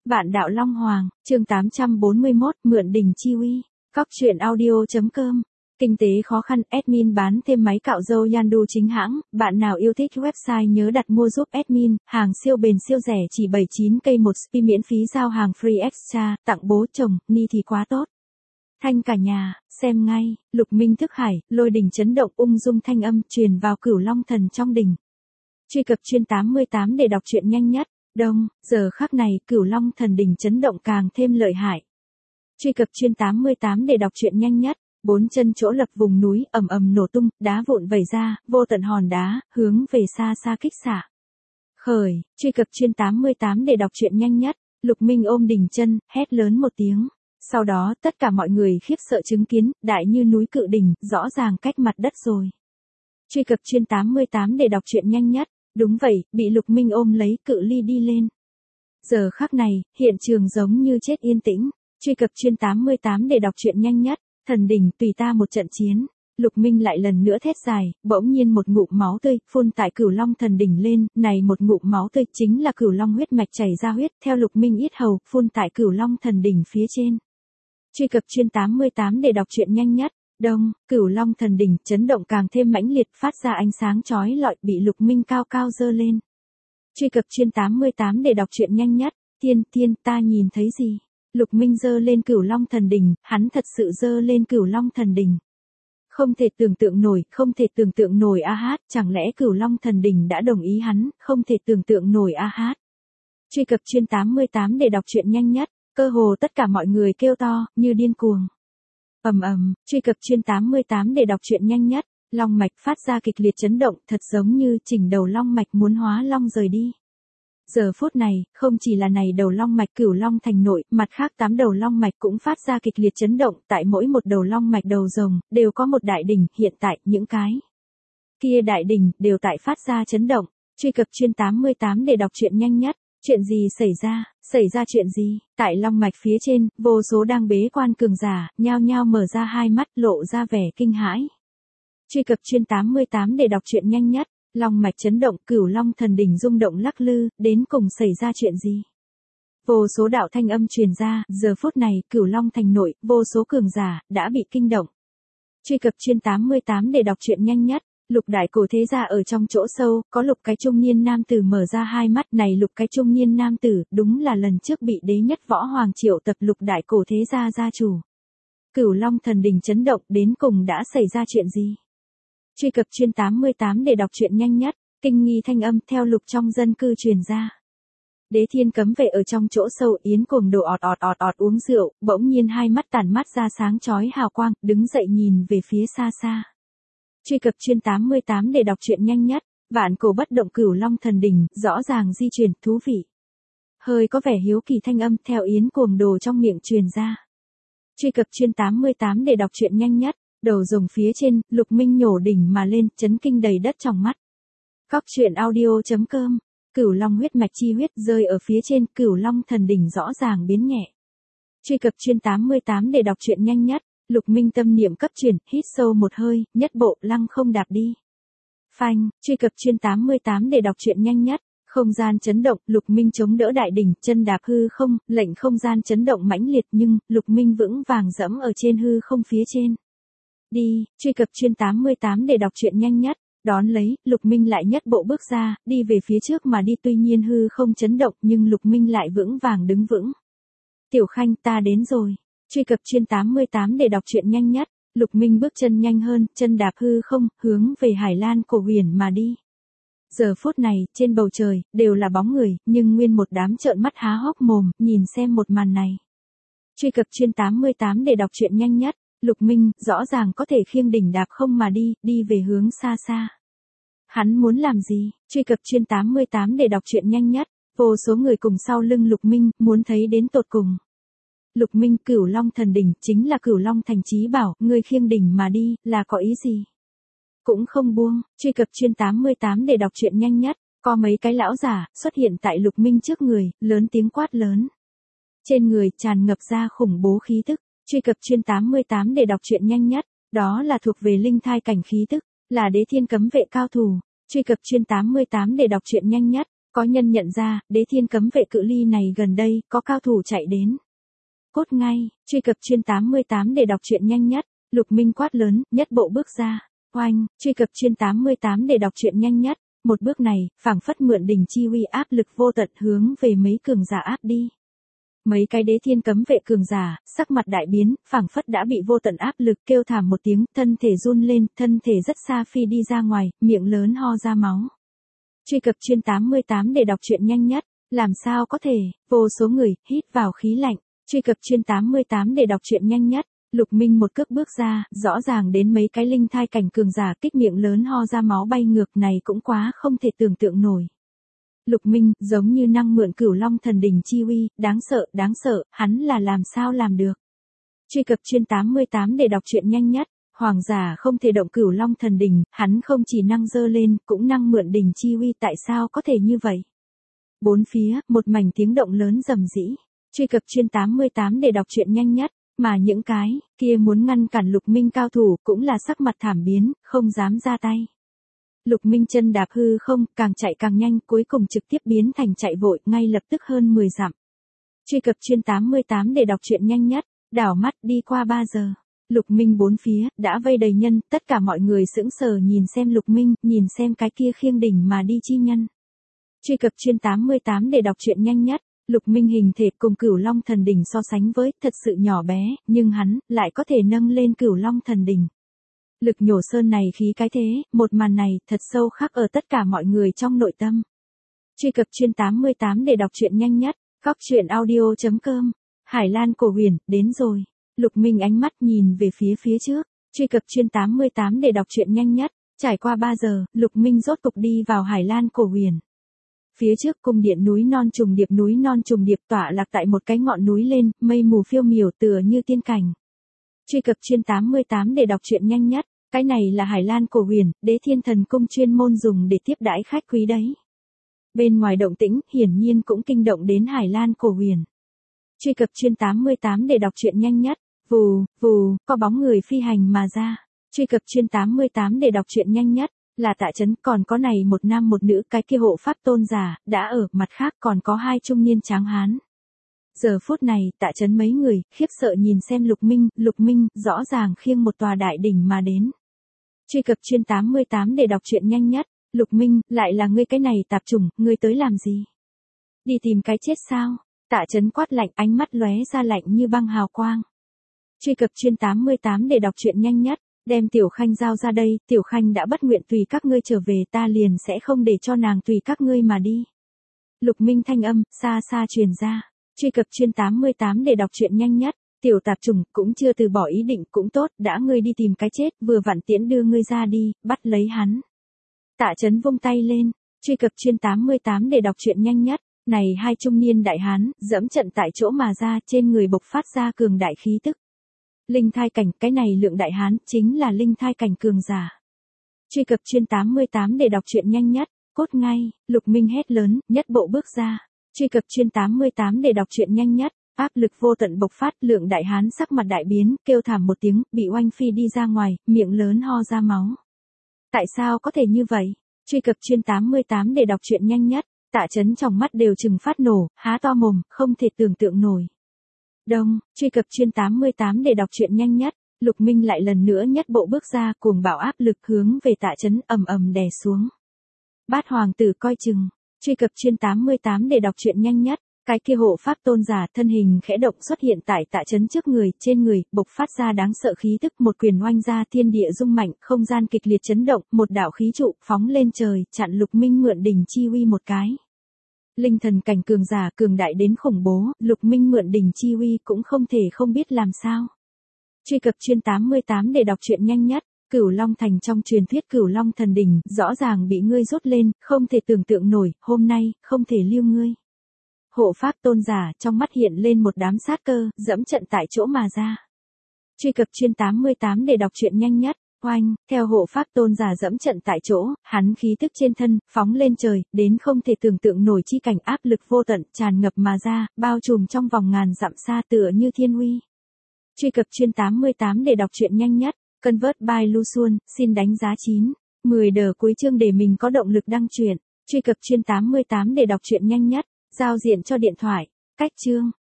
Vạn đạo Long Hoàng, chương 841, mượn đỉnh chi uy. Cóc truyện audio.com. Kinh tế khó khăn, admin bán thêm máy cạo râu Yandu chính hãng, bạn nào yêu thích website nhớ đặt mua giúp admin, hàng siêu bền siêu rẻ chỉ 79k một spi miễn phí giao hàng free extra, tặng bố chồng, ni thì quá tốt. Thanh cả nhà, xem ngay, Lục Minh thức hải, lôi đình chấn động ung dung thanh âm truyền vào Cửu Long Thần trong đình. Truy cập chuyên 88 để đọc truyện nhanh nhất. Đông, giờ khắc này, Cửu Long Thần đỉnh chấn động càng thêm lợi hại. Truy cập chuyên 88 để đọc truyện nhanh nhất. Bốn chân chỗ lập vùng núi ầm ầm nổ tung, đá vụn vẩy ra, vô tận hòn đá, hướng về xa xa kích xạ. Khởi, truy cập chuyên 88 để đọc truyện nhanh nhất. Lục Minh ôm đỉnh chân, hét lớn một tiếng. Sau đó, tất cả mọi người khiếp sợ chứng kiến, đại như núi cự đỉnh, rõ ràng cách mặt đất rồi. Truy cập chuyên 88 để đọc truyện nhanh nhất. Đúng vậy, bị Lục Minh ôm lấy cự ly đi lên. Giờ khắc này, hiện trường giống như chết yên tĩnh. Truy cập chuyên 88 để đọc truyện nhanh nhất. Thần đỉnh tùy ta một trận chiến. Lục Minh lại lần nữa thét dài, bỗng nhiên một ngụm máu tươi phun tại Cửu Long Thần đỉnh lên, này một ngụm máu tươi chính là Cửu Long huyết mạch chảy ra huyết, theo Lục Minh yết hầu, phun tại Cửu Long Thần đỉnh phía trên. Truy cập chuyên 88 để đọc truyện nhanh nhất. Đông, Cửu Long Thần đỉnh chấn động càng thêm mãnh liệt, phát ra ánh sáng chói lọi, bị Lục Minh cao cao giơ lên. Truy cập chuyên 88 để đọc truyện nhanh nhất. Tiên, ta nhìn thấy gì? Lục Minh giơ lên Cửu Long Thần đỉnh, hắn thật sự giơ lên Cửu Long Thần đỉnh. Không thể tưởng tượng nổi a hát, chẳng lẽ Cửu Long Thần đỉnh đã đồng ý hắn, không thể tưởng tượng nổi a hát. Truy cập chuyên 88 để đọc truyện nhanh nhất, cơ hồ tất cả mọi người kêu to, như điên cuồng. Truy cập chuyên 88 để đọc truyện nhanh nhất, long mạch phát ra kịch liệt chấn động, thật giống như chỉnh đầu long mạch muốn hóa long rời đi. Giờ phút này, không chỉ là này đầu long mạch Cửu Long thành nội, mặt khác 8 đầu long mạch cũng phát ra kịch liệt chấn động, tại mỗi một đầu long mạch đầu rồng, đều có một đại đỉnh, hiện tại, những cái kia đại đỉnh, đều tại phát ra chấn động. Truy cập chuyên 88 để đọc truyện nhanh nhất, chuyện gì xảy ra chuyện gì, tại long mạch phía trên, vô số đang bế quan cường giả, nhao nhao mở ra hai mắt, lộ ra vẻ kinh hãi. Truy cập chuyên 88 để đọc truyện nhanh nhất. Long mạch chấn động, Cửu Long Thần đỉnh rung động lắc lư, đến cùng xảy ra chuyện gì? Vô số đạo thanh âm truyền ra, giờ phút này, Cửu Long thành nội, vô số cường giả, đã bị kinh động. Truy cập chuyên 88 để đọc truyện nhanh nhất. Lục đại cổ thế gia ở trong chỗ sâu, có lục cái trung niên nam tử mở ra hai mắt, này lục cái trung niên nam tử, đúng là lần trước bị đế nhất võ hoàng triệu tập lục đại cổ thế gia gia chủ. Cửu Long Thần đỉnh chấn động, đến cùng đã xảy ra chuyện gì? Truy cập chuyên 88 để đọc truyện nhanh nhất, kinh nghi thanh âm theo lục trong dân cư truyền ra. Đế Thiên cấm vệ ở trong chỗ sâu yến cuồng đồ ọt uống rượu, bỗng nhiên hai mắt tản mắt ra sáng chói hào quang, đứng dậy nhìn về phía xa xa. Truy cập chuyên 88 để đọc truyện nhanh nhất, vạn cổ bất động Cửu Long Thần đỉnh, rõ ràng di chuyển, thú vị. Hơi có vẻ hiếu kỳ thanh âm theo yến cuồng đồ trong miệng truyền ra. Truy cập chuyên 88 để đọc truyện nhanh nhất. Đầu rồng phía trên, Lục Minh nhổ đỉnh mà lên, chấn kinh đầy đất trong mắt. Cóc truyện audio.com. Cửu Long huyết mạch chi huyết rơi ở phía trên, Cửu Long Thần đỉnh rõ ràng biến nhẹ. Truy cập chuyên 88 để đọc truyện nhanh nhất. Lục Minh tâm niệm cấp chuyển, hít sâu một hơi, nhất bộ lăng không đạp đi. Phanh, truy cập chuyên 88 để đọc truyện nhanh nhất. Không gian chấn động, Lục Minh chống đỡ đại đỉnh, chân đạp hư không, lệnh không gian chấn động mãnh liệt nhưng, Lục Minh vững vàng dẫm ở trên hư không phía trên. Đi, truy cập chuyên 88 để đọc truyện nhanh nhất, đón lấy, Lục Minh lại nhất bộ bước ra, đi về phía trước mà đi tuy nhiên hư không chấn động nhưng Lục Minh lại vững vàng đứng vững. Tiểu Khanh ta đến rồi, truy cập chuyên 88 để đọc truyện nhanh nhất, Lục Minh bước chân nhanh hơn, chân đạp hư không, hướng về Hải Lan cổ huyền mà đi. Giờ phút này, trên bầu trời, đều là bóng người, nhưng nguyên một đám trợn mắt há hốc mồm, nhìn xem một màn này. Truy cập chuyên 88 để đọc truyện nhanh nhất. Lục Minh, rõ ràng có thể khiêng đỉnh đạp không mà đi về hướng xa xa. Hắn muốn làm gì? Truy cập chuyên 88 để đọc truyện nhanh nhất, vô số người cùng sau lưng Lục Minh, muốn thấy đến tột cùng. Lục Minh, Cửu Long Thần đỉnh, chính là Cửu Long thành chí bảo, ngươi khiêng đỉnh mà đi, là có ý gì? Cũng không buông, truy cập chuyên 88 để đọc truyện nhanh nhất, có mấy cái lão giả, xuất hiện tại Lục Minh trước người, lớn tiếng quát lớn. Trên người, tràn ngập ra khủng bố khí tức. Truy cập chuyên 88 để đọc truyện nhanh nhất, đó là thuộc về linh thai cảnh khí tức, là Đế Thiên cấm vệ cao thủ. Truy cập chuyên 88 để đọc truyện nhanh nhất, Có nhân nhận ra, đế thiên cấm vệ cự ly này gần đây, có cao thủ chạy đến. Cốt ngay, truy cập chuyên 88 để đọc truyện nhanh nhất. Lục Minh quát lớn, nhất bộ bước ra. Oanh, truy cập chuyên 88 để đọc truyện nhanh nhất. Một bước này, phảng phất mượn đỉnh chi uy áp lực vô tận hướng về mấy cường giả áp đi. Mấy cái đế thiên cấm vệ cường giả, sắc mặt đại biến, phảng phất đã bị vô tận áp lực kêu thảm một tiếng, thân thể run lên, thân thể rất xa phi đi ra ngoài, miệng lớn ho ra máu. Truy cập chuyên 88 để đọc truyện nhanh nhất. Làm sao có thể, vô số người, hít vào khí lạnh. Truy cập chuyên 88 để đọc truyện nhanh nhất. Lục Minh một cước bước ra, rõ ràng đến mấy cái linh thai cảnh cường giả kích miệng lớn ho ra máu bay ngược này cũng quá không thể tưởng tượng nổi. Lục Minh, giống như năng mượn Cửu Long thần đỉnh chi uy, đáng sợ, hắn là làm sao làm được. Truy cập chuyên 88 để đọc truyện nhanh nhất. Hoàng giả không thể động Cửu Long thần đỉnh, hắn không chỉ năng dơ lên, cũng năng mượn đỉnh chi uy, tại sao có thể như vậy? Bốn phía, một mảnh tiếng động lớn rầm rĩ. Truy cập chuyên 88 để đọc truyện nhanh nhất, mà những cái kia muốn ngăn cản Lục Minh cao thủ cũng là sắc mặt thảm biến, không dám ra tay. Lục Minh chân đạp hư không, càng chạy càng nhanh, cuối cùng trực tiếp biến thành chạy vội, ngay lập tức hơn 10 dặm. Truy cập chuyên 88 để đọc truyện nhanh nhất, đảo mắt đi qua 3 giờ. Lục Minh bốn phía, đã vây đầy nhân, tất cả mọi người sững sờ nhìn xem Lục Minh, nhìn xem cái kia khiêng đỉnh mà đi chi nhân. Truy cập chuyên 88 để đọc truyện nhanh nhất. Lục Minh hình thể cùng Cửu Long thần đỉnh so sánh với, thật sự nhỏ bé, nhưng hắn, lại có thể nâng lên Cửu Long thần đỉnh. Lực nhổ sơn này khí cái thế, một màn này, thật sâu khắc ở tất cả mọi người trong nội tâm. Truy cập chuyên 88 để đọc truyện nhanh nhất, góc truyện audio.com. Hải Lan Cổ Huyền, đến rồi. Lục Minh ánh mắt nhìn về phía trước. Truy cập chuyên 88 để đọc truyện nhanh nhất. Trải qua 3 giờ, Lục Minh rốt cục đi vào Hải Lan Cổ Huyền. Phía trước cung điện núi non trùng điệp tọa lạc tại một cái ngọn núi lên, mây mù phiêu miểu tựa như tiên cảnh. Truy cập chuyên 88 để đọc truyện nhanh nhất. Cái này là Hải Lan Cổ Huyền, Đế Thiên Thần Cung chuyên môn dùng để tiếp đãi khách quý đấy. Bên ngoài động tĩnh, hiển nhiên cũng kinh động đến Hải Lan Cổ Huyền. Truy cập chuyên 88 để đọc truyện nhanh nhất. Vù, có bóng người phi hành mà ra. Truy cập chuyên 88 để đọc truyện nhanh nhất. Là Tạ Chấn, còn có này một nam một nữ, cái kia hộ pháp tôn giả, đã ở, mặt khác còn có 2 trung niên tráng hán. Giờ phút này, Tạ Chấn mấy người, khiếp sợ nhìn xem Lục Minh, rõ ràng khiêng một tòa đại đỉnh mà đến. Truy cập chuyên 88 để đọc truyện nhanh nhất. Lục Minh, lại là ngươi cái này tạp chủng, ngươi tới làm gì? Đi tìm cái chết sao? Tạ Chấn quát lạnh, ánh mắt lóe ra lạnh như băng hào quang. Truy cập chuyên 88 để đọc truyện nhanh nhất. Đem Tiểu Khanh giao ra đây, Tiểu Khanh đã bất nguyện tùy các ngươi trở về, ta liền sẽ không để cho nàng tùy các ngươi mà đi. Lục Minh thanh âm, xa truyền ra. Truy cập chuyên 88 để đọc truyện nhanh nhất. Tiểu tạp chủng, cũng chưa từ bỏ ý định, cũng tốt, đã ngươi đi tìm cái chết, vừa vặn tiễn đưa ngươi ra đi, bắt lấy hắn. Tạ Chấn vung tay lên. Truy cập chuyên 88 để đọc truyện nhanh nhất. Này 2 trung niên đại hán, dẫm trận tại chỗ mà ra, trên người bộc phát ra cường đại khí tức. Linh thai cảnh, cái này lượng đại hán, chính là linh thai cảnh cường giả. Truy cập chuyên 88 để đọc truyện nhanh nhất. Cốt ngay, Lục Minh hét lớn, nhất bộ bước ra. Truy cập chuyên 88 để đọc truyện nhanh nhất. Áp lực vô tận bộc phát, lượng đại hán sắc mặt đại biến, kêu thảm một tiếng, bị oanh phi đi ra ngoài, miệng lớn ho ra máu. Tại sao có thể như vậy? Truy cập chuyên 88 để đọc truyện nhanh nhất. Tạ Chấn trong mắt đều trừng phát nổ, há to mồm, không thể tưởng tượng nổi. Đông, truy cập chuyên 88 để đọc truyện nhanh nhất. Lục Minh lại lần nữa nhất bộ bước ra, cuồng bạo áp lực hướng về Tạ Chấn ầm đè xuống. Bát hoàng tử coi chừng. Truy cập chuyên 88 để đọc truyện nhanh nhất. Cái kia hộ pháp tôn giả thân hình khẽ động xuất hiện tại Tạ Chấn trước người, trên người, bộc phát ra đáng sợ khí tức, một quyền oanh ra, thiên địa rung mạnh, không gian kịch liệt chấn động, một đạo khí trụ phóng lên trời, chặn Lục Minh mượn đỉnh chi uy một cái. Linh thần cảnh cường giả cường đại đến khủng bố, Lục Minh mượn đỉnh chi uy cũng không thể không biết làm sao. Truy cập chuyên 88 để đọc truyện nhanh nhất. Cửu Long Thành trong truyền thuyết Cửu Long thần đỉnh, rõ ràng bị ngươi rút lên, không thể tưởng tượng nổi, hôm nay, không thể lưu ngươi. Hộ pháp tôn giả, trong mắt hiện lên một đám sát cơ, dẫm trận tại chỗ mà ra. Truy cập chuyên 88 để đọc truyện nhanh nhất. Oanh, theo hộ pháp tôn giả dẫm trận tại chỗ, hắn khí tức trên thân, phóng lên trời, đến không thể tưởng tượng nổi chi cảnh áp lực vô tận, tràn ngập mà ra, bao trùm trong vòng ngàn dặm xa tựa như thiên uy. Truy cập chuyên 88 để đọc truyện nhanh nhất. Convert by Lu Xuân, xin đánh giá 9. 10 đờ cuối chương để mình có động lực đăng truyện. Truy cập chuyên 88 để đọc truyện nhanh nhất. Giao diện cho điện thoại. Cách chương.